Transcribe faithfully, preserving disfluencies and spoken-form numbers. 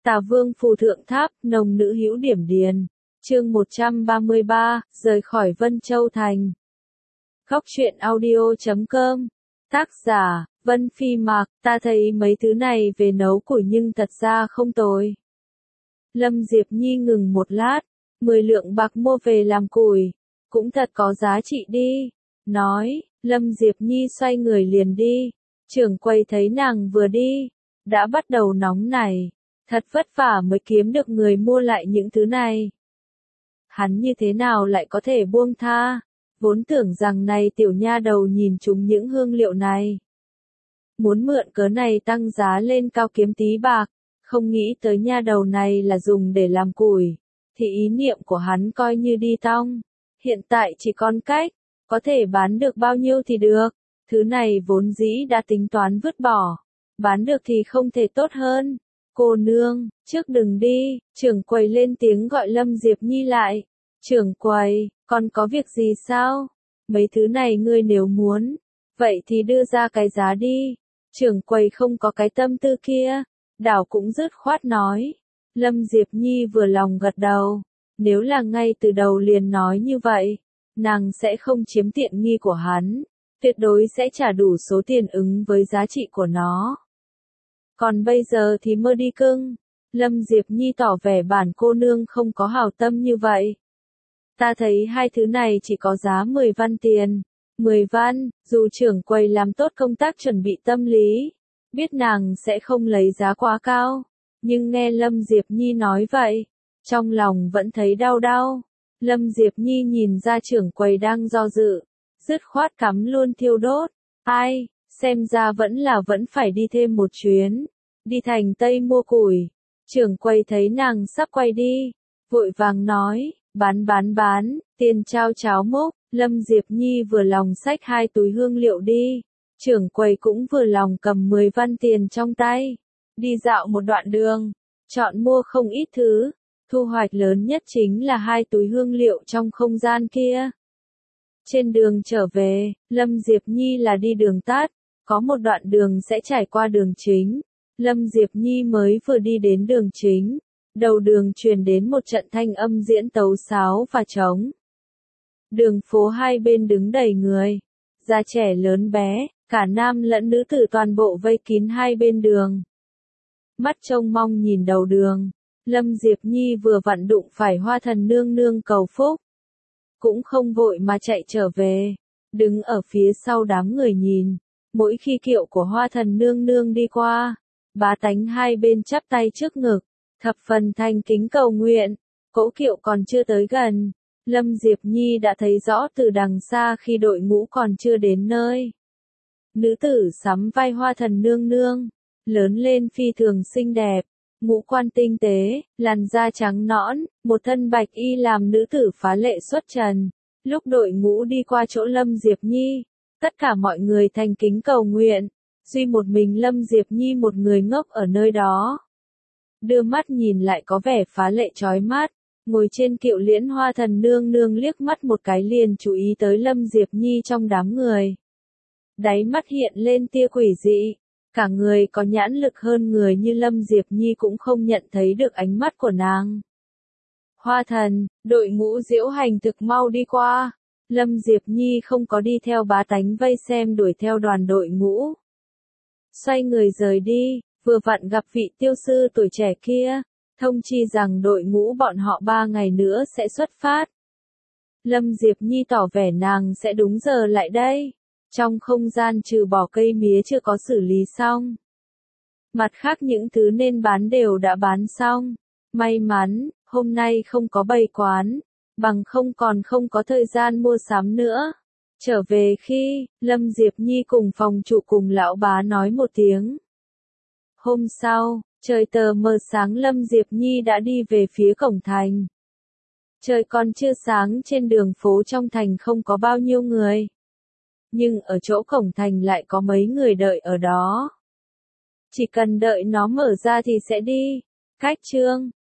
Tà Vương phù thượng tháp, nồng nữ hữu điểm điền. Chương một trăm ba mươi ba, rời khỏi Vân Châu Thành. Góc truyện audio chấm com. Tác giả, Vân Phi Mạc, ta thấy mấy thứ này về nấu củi nhưng thật ra không tồi. Lâm Diệp Nhi ngừng một lát, mười lượng bạc mua về làm củi, cũng thật có giá trị đi. Nói, Lâm Diệp Nhi xoay người liền đi. Trưởng quầy thấy nàng vừa đi, đã bắt đầu nóng nảy. Thật vất vả mới kiếm được người mua lại những thứ này. Hắn như thế nào lại có thể buông tha, vốn tưởng rằng này tiểu nha đầu nhìn chúng những hương liệu này. Muốn mượn cớ này tăng giá lên cao kiếm tí bạc, không nghĩ tới nha đầu này là dùng để làm củi, thì ý niệm của hắn coi như đi tong. Hiện tại chỉ còn cách, có thể bán được bao nhiêu thì được, thứ này vốn dĩ đã tính toán vứt bỏ, bán được thì không thể tốt hơn. Cô nương, trước đừng đi, trưởng quầy lên tiếng gọi Lâm Diệp Nhi lại. Trưởng quầy, còn có việc gì sao? Mấy thứ này ngươi nếu muốn, vậy thì đưa ra cái giá đi. Trưởng quầy không có cái tâm tư kia, đảo cũng dứt khoát nói. Lâm Diệp Nhi vừa lòng gật đầu, nếu là ngay từ đầu liền nói như vậy, nàng sẽ không chiếm tiện nghi của hắn, tuyệt đối sẽ trả đủ số tiền ứng với giá trị của nó. Còn bây giờ thì mơ đi cưng. Lâm Diệp Nhi tỏ vẻ bản cô nương không có hảo tâm như vậy. Ta thấy hai thứ này chỉ có giá mười văn tiền. mười văn, dù trưởng quầy làm tốt công tác chuẩn bị tâm lý, biết nàng sẽ không lấy giá quá cao, nhưng nghe Lâm Diệp Nhi nói vậy, trong lòng vẫn thấy đau đau. Lâm Diệp Nhi nhìn ra trưởng quầy đang do dự, dứt khoát cắm luôn thiêu đốt. Ai? Xem ra vẫn là vẫn phải đi thêm một chuyến, đi thành Tây mua củi. Trưởng quầy thấy nàng sắp quay đi, vội vàng nói, bán bán bán, tiền trao cháo múc. Lâm Diệp Nhi vừa lòng xách hai túi hương liệu đi, trưởng quầy cũng vừa lòng cầm mười văn tiền trong tay. Đi dạo một đoạn đường, chọn mua không ít thứ, thu hoạch lớn nhất chính là hai túi hương liệu trong không gian kia. Trên đường trở về, Lâm Diệp Nhi là đi đường tắt, có một đoạn đường sẽ trải qua đường chính. Lâm Diệp Nhi mới vừa đi đến đường chính, đầu đường truyền đến một trận thanh âm diễn tấu sáo và trống. Đường phố hai bên đứng đầy người, già trẻ lớn bé, cả nam lẫn nữ tử toàn bộ vây kín hai bên đường. Mắt trông mong nhìn đầu đường, Lâm Diệp Nhi vừa vặn đụng phải Hoa Thần nương nương cầu phúc. Cũng không vội mà chạy trở về, đứng ở phía sau đám người nhìn, mỗi khi kiệu của Hoa Thần nương nương đi qua, bá tánh hai bên chắp tay trước ngực, thập phần thành kính cầu nguyện. Cỗ kiệu còn chưa tới gần, Lâm Diệp Nhi đã thấy rõ từ đằng xa khi đội ngũ còn chưa đến nơi. Nữ tử sắm vai Hoa Thần nương nương, lớn lên phi thường xinh đẹp, ngũ quan tinh tế, làn da trắng nõn, một thân bạch y làm nữ tử phá lệ xuất trần. Lúc đội ngũ đi qua chỗ Lâm Diệp Nhi, tất cả mọi người thành kính cầu nguyện, duy một mình Lâm Diệp Nhi một người ngốc ở nơi đó. Đưa mắt nhìn lại có vẻ phá lệ chói mắt, ngồi trên kiệu liễn Hoa Thần nương nương liếc mắt một cái liền chú ý tới Lâm Diệp Nhi trong đám người. Đáy mắt hiện lên tia quỷ dị, cả người có nhãn lực hơn người như Lâm Diệp Nhi cũng không nhận thấy được ánh mắt của nàng. Hoa Thần, đội ngũ diễu hành thực mau đi qua, Lâm Diệp Nhi không có đi theo bá tánh vây xem đuổi theo đoàn đội ngũ. Xoay người rời đi, vừa vặn gặp vị tiêu sư tuổi trẻ kia, thông chi rằng đội ngũ bọn họ ba ngày nữa sẽ xuất phát. Lâm Diệp Nhi tỏ vẻ nàng sẽ đúng giờ lại đây. Trong không gian trừ bỏ cây mía chưa có xử lý xong, mặt khác những thứ nên bán đều đã bán xong. May mắn, hôm nay không có bày quán, bằng không còn không có thời gian mua sắm nữa. Trở về khi, Lâm Diệp Nhi cùng phòng chủ cùng lão bá nói một tiếng. Hôm sau, trời tờ mờ sáng Lâm Diệp Nhi đã đi về phía cổng thành. Trời còn chưa sáng trên đường phố trong thành không có bao nhiêu người. Nhưng ở chỗ cổng thành lại có mấy người đợi ở đó. Chỉ cần đợi nó mở ra thì sẽ đi. Cách chương,